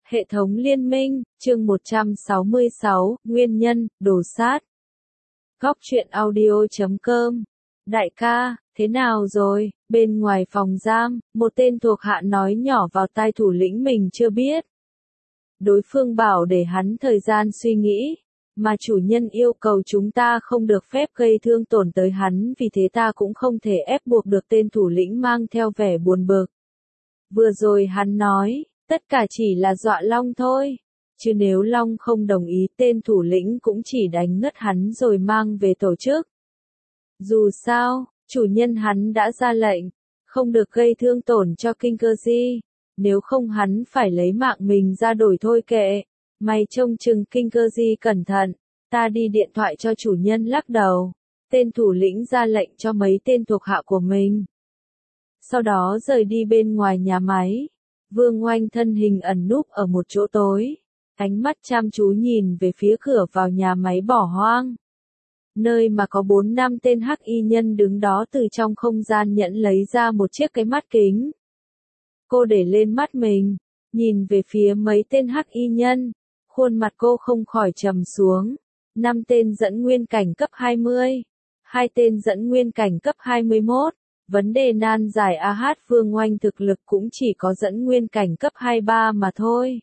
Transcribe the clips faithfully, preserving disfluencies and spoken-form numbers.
Hệ thống liên minh, chương một trăm sáu mươi sáu, nguyên nhân, đồ sát. Góc truyện audio chấm com. Đại ca, thế nào rồi? Bên ngoài phòng giam, một tên thuộc hạ nói nhỏ vào tai thủ lĩnh mình chưa biết. Đối phương bảo để hắn thời gian suy nghĩ, mà chủ nhân yêu cầu chúng ta không được phép gây thương tổn tới hắn, vì thế ta cũng không thể ép buộc được tên thủ lĩnh mang theo vẻ buồn bực. Vừa rồi hắn nói, tất cả chỉ là dọa Long thôi, chứ nếu Long không đồng ý tên thủ lĩnh cũng chỉ đánh ngất hắn rồi mang về tổ chức. Dù sao, chủ nhân hắn đã ra lệnh, không được gây thương tổn cho Kinkeji, nếu không hắn phải lấy mạng mình ra đổi thôi kệ. Mày trông chừng Kinkeji cẩn thận, ta đi điện thoại cho chủ nhân lắc đầu. Tên thủ lĩnh ra lệnh cho mấy tên thuộc hạ của mình. Sau đó rời đi bên ngoài nhà máy. Vương Oanh thân hình ẩn núp ở một chỗ tối, ánh mắt chăm chú nhìn về phía cửa vào nhà máy bỏ hoang. Nơi mà có bốn năm tên hắc y nhân đứng đó từ trong không gian nhẫn lấy ra một chiếc cái mắt kính. Cô để lên mắt mình, nhìn về phía mấy tên hắc y nhân, khuôn mặt cô không khỏi trầm xuống. Năm tên dẫn nguyên cảnh cấp hai mươi, hai tên dẫn nguyên cảnh cấp hai mươi mốt. Vấn đề nan giải a hát Vương Oanh thực lực cũng chỉ có dẫn nguyên cảnh cấp hai mươi ba mà thôi.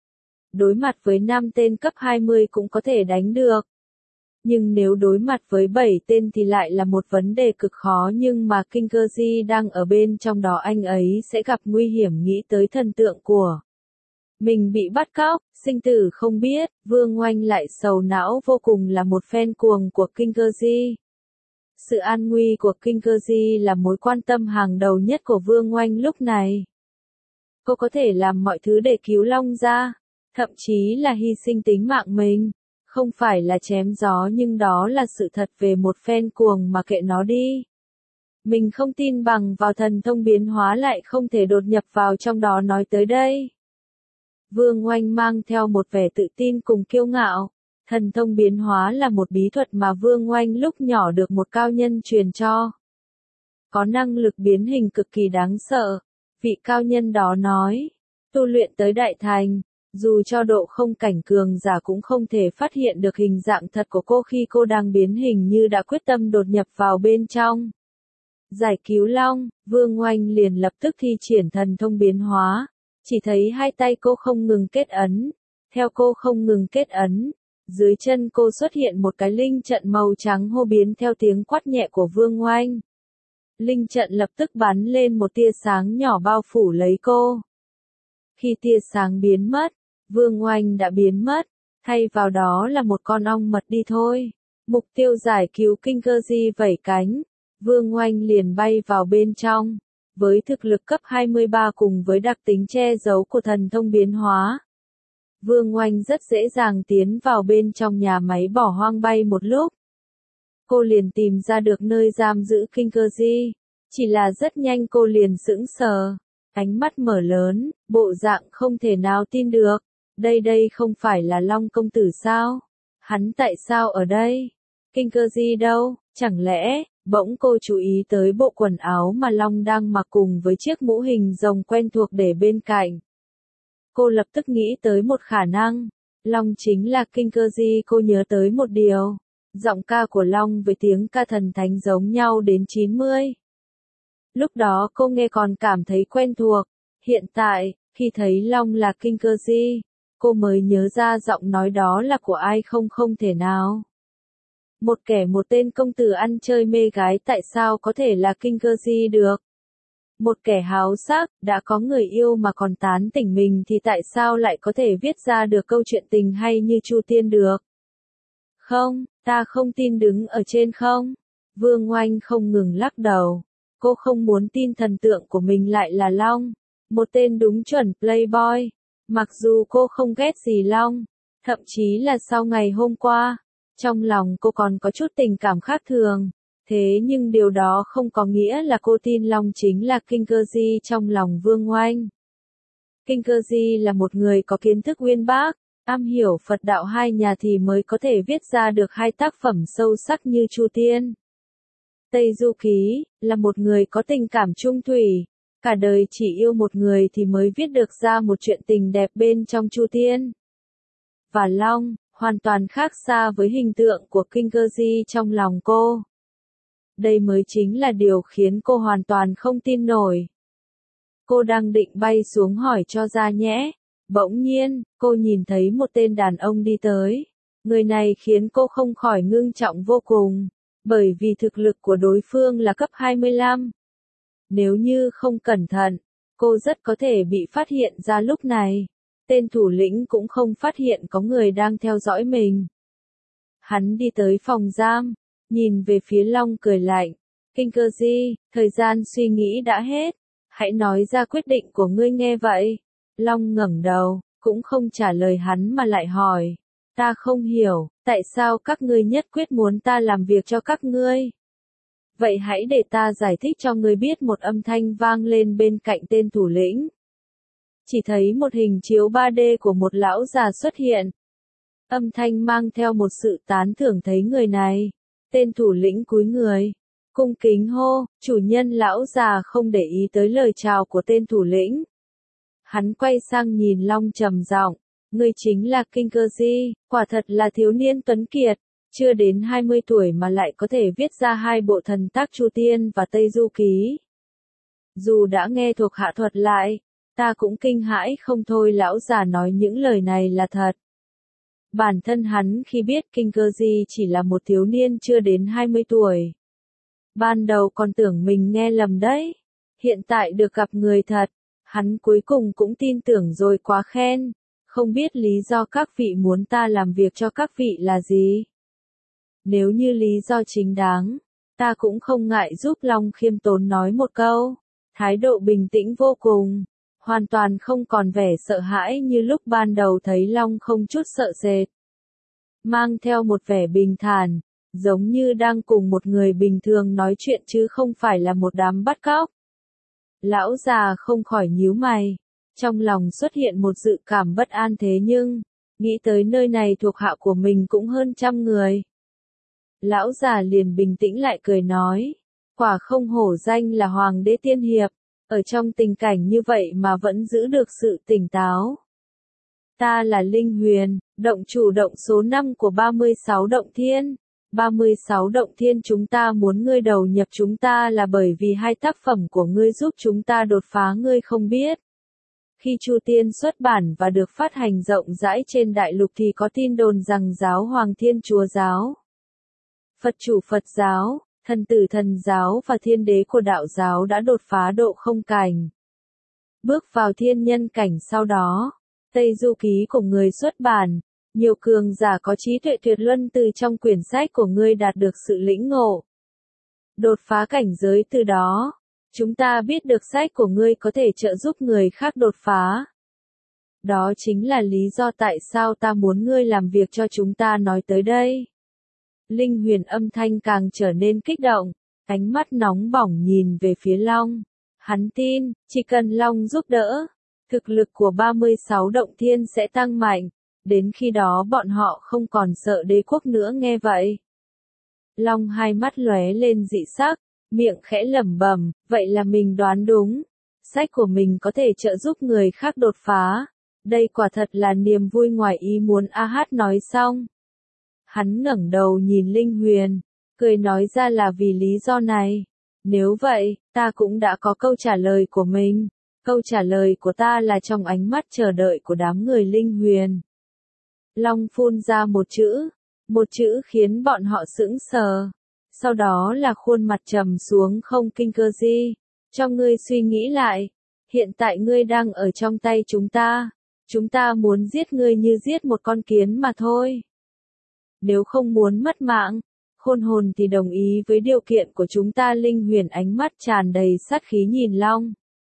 Đối mặt với năm tên cấp hai mươi cũng có thể đánh được. Nhưng nếu đối mặt với bảy tên thì lại là một vấn đề cực khó, nhưng mà Kinkeji đang ở bên trong đó, anh ấy sẽ gặp nguy hiểm. Nghĩ tới thần tượng của mình bị bắt cóc, sinh tử không biết, Vương Oanh lại sầu não vô cùng, là một fan cuồng của Kinkeji. Sự an nguy của Kinkeji là mối quan tâm hàng đầu nhất của Vương Oanh lúc này. Cô có thể làm mọi thứ để cứu Long ra, thậm chí là hy sinh tính mạng mình. Không phải là chém gió, nhưng đó là sự thật về một fan cuồng, mà kệ nó đi. Mình không tin bằng vào thần thông biến hóa lại không thể đột nhập vào trong đó. Nói tới đây, Vương Oanh mang theo một vẻ tự tin cùng kiêu ngạo. Thần thông biến hóa là một bí thuật mà Vương Oanh lúc nhỏ được một cao nhân truyền cho. Có năng lực biến hình cực kỳ đáng sợ. Vị cao nhân đó nói, tu luyện tới đại thành, dù cho độ không cảnh cường giả cũng không thể phát hiện được hình dạng thật của cô khi cô đang biến hình, như đã quyết tâm đột nhập vào bên trong. Giải cứu Long, Vương Oanh liền lập tức thi triển thần thông biến hóa. Chỉ thấy hai tay cô không ngừng kết ấn. Theo cô không ngừng kết ấn, dưới chân cô xuất hiện một cái linh trận màu trắng hô biến theo tiếng quát nhẹ của Vương Oanh. Linh trận lập tức bắn lên một tia sáng nhỏ bao phủ lấy cô. Khi tia sáng biến mất, Vương Oanh đã biến mất, thay vào đó là một con ong mật đi thôi. Mục tiêu giải cứu Kinkeji vẩy cánh, Vương Oanh liền bay vào bên trong. Với thực lực cấp hai mươi ba cùng với đặc tính che giấu của thần thông biến hóa, Vương Oanh rất dễ dàng tiến vào bên trong nhà máy bỏ hoang. Bay một lúc, cô liền tìm ra được nơi giam giữ Kinkeji. Chỉ là rất nhanh cô liền sững sờ, ánh mắt mở lớn, bộ dạng không thể nào tin được. Đây đây không phải là Long công tử sao? Hắn tại sao ở đây? Kinkeji đâu? Chẳng lẽ, bỗng cô chú ý tới bộ quần áo mà Long đang mặc cùng với chiếc mũ hình rồng quen thuộc để bên cạnh. Cô lập tức nghĩ tới một khả năng, Long chính là Kinkeji. Cô nhớ tới một điều, giọng ca của Long với tiếng ca thần thánh giống nhau đến chín mươi. Lúc đó cô nghe còn cảm thấy quen thuộc, hiện tại, khi thấy Long là Kinkeji, cô mới nhớ ra giọng nói đó là của ai. Không không thể nào. Một kẻ một tên công tử ăn chơi mê gái tại sao có thể là Kinkeji được? Một kẻ háo sắc, đã có người yêu mà còn tán tỉnh mình thì tại sao lại có thể viết ra được câu chuyện tình hay như Chu Tiên được? Không, ta không tin. Đứng ở trên không? Vương Oanh không ngừng lắc đầu. Cô không muốn tin thần tượng của mình lại là Long, một tên đúng chuẩn playboy. Mặc dù cô không ghét gì Long, thậm chí là sau ngày hôm qua, trong lòng cô còn có chút tình cảm khác thường. Thế nhưng điều đó không có nghĩa là cô tin Long chính là Kinkeji trong lòng Vương Oanh. Kinkeji là một người có kiến thức uyên bác, am hiểu Phật đạo hai nhà thì mới có thể viết ra được hai tác phẩm sâu sắc như Chu Tiên, Tây Du Ký, là một người có tình cảm trung thủy. Cả đời chỉ yêu một người thì mới viết được ra một chuyện tình đẹp bên trong Chu Tiên. Và Long, hoàn toàn khác xa với hình tượng của Kingeji trong lòng cô. Đây mới chính là điều khiến cô hoàn toàn không tin nổi. Cô đang định bay xuống hỏi cho ra nhẽ. Bỗng nhiên, cô nhìn thấy một tên đàn ông đi tới. Người này khiến cô không khỏi ngưng trọng vô cùng, bởi vì thực lực của đối phương là cấp hai mươi lăm. Nếu như không cẩn thận, cô rất có thể bị phát hiện ra lúc này. Tên thủ lĩnh cũng không phát hiện có người đang theo dõi mình. Hắn đi tới phòng giam, nhìn về phía Long cười lạnh. Kingeji, thời gian suy nghĩ đã hết. Hãy nói ra quyết định của ngươi nghe vậy. Long ngẩng đầu, cũng không trả lời hắn mà lại hỏi. Ta không hiểu, tại sao các ngươi nhất quyết muốn ta làm việc cho các ngươi? Vậy hãy để ta giải thích cho ngươi biết. Một âm thanh vang lên bên cạnh tên thủ lĩnh. Chỉ thấy một hình chiếu ba D của một lão già xuất hiện. Âm thanh mang theo một sự tán thưởng thấy người này. Tên thủ lĩnh cúi người, cung kính hô, chủ nhân. Lão già không để ý tới lời chào của tên thủ lĩnh. Hắn quay sang nhìn Long trầm giọng, ngươi chính là Kingeji, quả thật là thiếu niên tuấn kiệt, chưa đến hai mươi tuổi mà lại có thể viết ra hai bộ thần tác Chu Tiên và Tây Du Ký. Dù đã nghe thuộc hạ thuật lại, ta cũng kinh hãi không thôi. Lão già nói những lời này là thật. Bản thân hắn khi biết Kingeji chỉ là một thiếu niên chưa đến hai mươi tuổi. Ban đầu còn tưởng mình nghe lầm đấy. Hiện tại được gặp người thật, hắn cuối cùng cũng tin tưởng rồi, quá khen. Không biết lý do các vị muốn ta làm việc cho các vị là gì? Nếu như lý do chính đáng, ta cũng không ngại giúp. Long khiêm tốn nói một câu, thái độ bình tĩnh vô cùng, hoàn toàn không còn vẻ sợ hãi như lúc ban đầu thấy Long không chút sợ sệt. Mang theo một vẻ bình thản, giống như đang cùng một người bình thường nói chuyện chứ không phải là một đám bắt cóc. Lão già không khỏi nhíu mày, trong lòng xuất hiện một dự cảm bất an, thế nhưng, nghĩ tới nơi này thuộc hạ của mình cũng hơn trăm người. Lão già liền bình tĩnh lại cười nói, quả không hổ danh là Hoàng đế tiên hiệp, ở trong tình cảnh như vậy mà vẫn giữ được sự tỉnh táo. Ta là Linh Huyền, động chủ động số năm của ba mươi sáu động thiên. ba mươi sáu động thiên chúng ta muốn ngươi đầu nhập chúng ta là bởi vì hai tác phẩm của ngươi giúp chúng ta đột phá, ngươi không biết. Khi Chu Tiên xuất bản và được phát hành rộng rãi trên đại lục thì có tin đồn rằng giáo hoàng Thiên Chúa giáo, Phật chủ Phật giáo, thần tử thần giáo và thiên đế của đạo giáo đã đột phá độ không cảnh, bước vào thiên nhân cảnh. Sau đó, Tây Du Ký của người xuất bản, nhiều cường giả có trí tuệ tuyệt luân từ trong quyển sách của ngươi đạt được sự lĩnh ngộ, đột phá cảnh giới. Từ đó, chúng ta biết được sách của ngươi có thể trợ giúp người khác đột phá. Đó chính là lý do tại sao ta muốn ngươi làm việc cho chúng ta. Nói tới đây, Linh Huyền âm thanh càng trở nên kích động, ánh mắt nóng bỏng nhìn về phía Long. Hắn tin, chỉ cần Long giúp đỡ, thực lực của ba mươi sáu động thiên sẽ tăng mạnh, đến khi đó bọn họ không còn sợ đế quốc nữa. Nghe vậy, Long hai mắt lóe lên dị sắc, miệng khẽ lẩm bẩm, vậy là mình đoán đúng. Sách của mình có thể trợ giúp người khác đột phá. Đây quả thật là niềm vui ngoài ý muốn. A Hát nói xong, hắn ngẩng đầu nhìn Linh Huyền, cười nói ra là vì lý do này. Nếu vậy, ta cũng đã có câu trả lời của mình. Câu trả lời của ta là trong ánh mắt chờ đợi của đám người Linh Huyền. Long phun ra một chữ, một chữ khiến bọn họ sững sờ. Sau đó là khuôn mặt trầm xuống. Không, Kingeji, cho ngươi suy nghĩ lại. Hiện tại ngươi đang ở trong tay chúng ta. Chúng ta muốn giết ngươi như giết một con kiến mà thôi. Nếu không muốn mất mạng, khôn hồn thì đồng ý với điều kiện của chúng ta. Linh Huyền ánh mắt tràn đầy sát khí nhìn Long.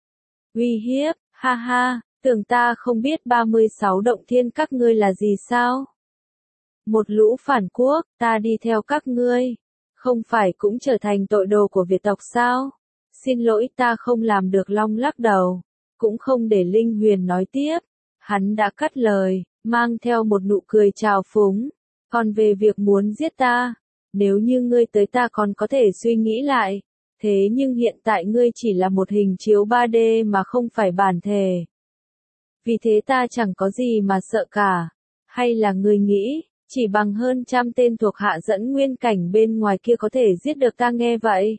Uy hiếp, ha ha, tưởng ta không biết ba mươi sáu động thiên các ngươi là gì sao? Một lũ phản quốc, ta đi theo các ngươi, không phải cũng trở thành tội đồ của Việt tộc sao? Xin lỗi, ta không làm được. Long lắc đầu, cũng không để Linh Huyền nói tiếp. Hắn đã cắt lời, mang theo một nụ cười trào phúng. Còn về việc muốn giết ta, nếu như ngươi tới ta còn có thể suy nghĩ lại. Thế nhưng hiện tại ngươi chỉ là một hình chiếu ba D mà không phải bản thể. Vì thế ta chẳng có gì mà sợ cả. Hay là ngươi nghĩ, chỉ bằng hơn trăm tên thuộc hạ dẫn nguyên cảnh bên ngoài kia có thể giết được ta nghe vậy?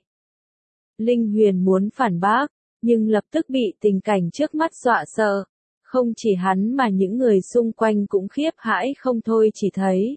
Linh Huyền muốn phản bác, nhưng lập tức bị tình cảnh trước mắt dọa sợ. Không chỉ hắn mà những người xung quanh cũng khiếp hãi không thôi chỉ thấy.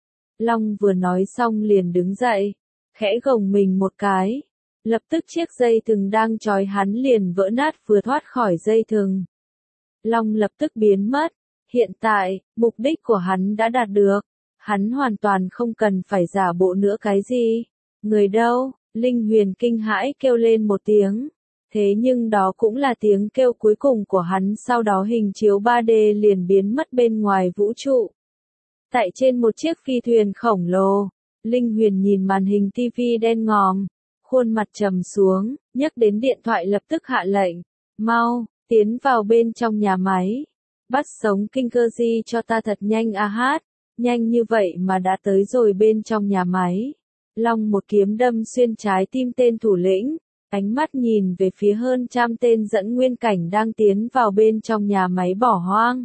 Long vừa nói xong liền đứng dậy, khẽ gồng mình một cái. Lập tức chiếc dây thừng đang trói hắn liền vỡ nát vừa thoát khỏi dây thừng. Long lập tức biến mất. Hiện tại, mục đích của hắn đã đạt được. Hắn hoàn toàn không cần phải giả bộ nữa cái gì. Người đâu? Linh Huyền kinh hãi kêu lên một tiếng. Thế nhưng đó cũng là tiếng kêu cuối cùng của hắn, sau đó hình chiếu ba D liền biến mất bên ngoài vũ trụ. Tại trên một chiếc phi thuyền khổng lồ, Linh Huyền nhìn màn hình tivi đen ngòm, khuôn mặt trầm xuống, nhấc đến điện thoại lập tức hạ lệnh. Mau, tiến vào bên trong nhà máy. Bắt sống Kinh Cơ Di cho ta thật nhanh a hát. Nhanh như vậy mà đã tới rồi bên trong nhà máy. Long một kiếm đâm xuyên trái tim tên thủ lĩnh. Ánh mắt nhìn về phía hơn trăm tên dẫn nguyên cảnh đang tiến vào bên trong nhà máy bỏ hoang.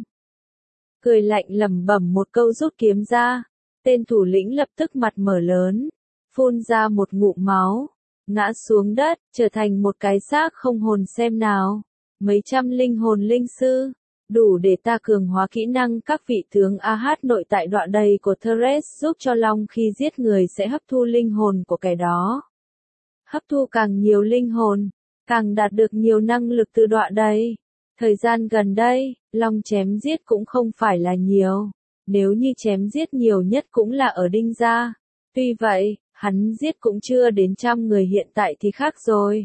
Cười lạnh lẩm bẩm một câu rút kiếm ra. Tên thủ lĩnh lập tức mặt mở lớn, phun ra một ngụm máu, ngã xuống đất, trở thành một cái xác không hồn xem nào. Mấy trăm linh hồn linh sư, đủ để ta cường hóa kỹ năng các vị tướng a hát nội tại đoạn đầy của Thresh, giúp cho Long khi giết người sẽ hấp thu linh hồn của kẻ đó. Hấp thu càng nhiều linh hồn, càng đạt được nhiều năng lực từ đoạn đầy. Thời gian gần đây, Long chém giết cũng không phải là nhiều. Nếu như chém giết nhiều nhất cũng là ở Đinh Gia. Tuy vậy, hắn giết cũng chưa đến trăm người, hiện tại thì khác rồi.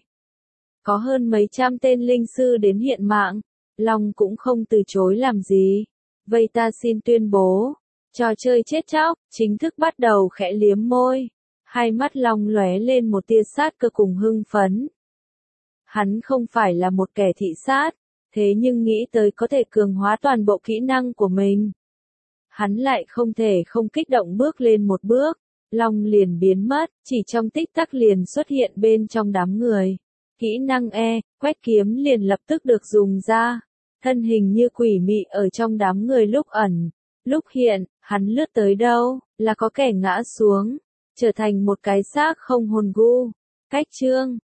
Có hơn mấy trăm tên linh sư đến hiện mạng. Long cũng không từ chối làm gì. Vậy ta xin tuyên bố, trò chơi chết chóc chính thức bắt đầu. Khẽ liếm môi, hai mắt Long lóe lên một tia sát cơ cùng hưng phấn. Hắn không phải là một kẻ thị sát, thế nhưng nghĩ tới có thể cường hóa toàn bộ kỹ năng của mình, hắn lại không thể không kích động bước lên một bước. Long liền biến mất, chỉ trong tích tắc liền xuất hiện bên trong đám người. Kỹ năng E, quét kiếm liền lập tức được dùng ra. Thân hình như quỷ mị ở trong đám người, lúc ẩn, lúc hiện, hắn lướt tới đâu, là có kẻ ngã xuống, trở thành một cái xác không hồn gu. Cách chương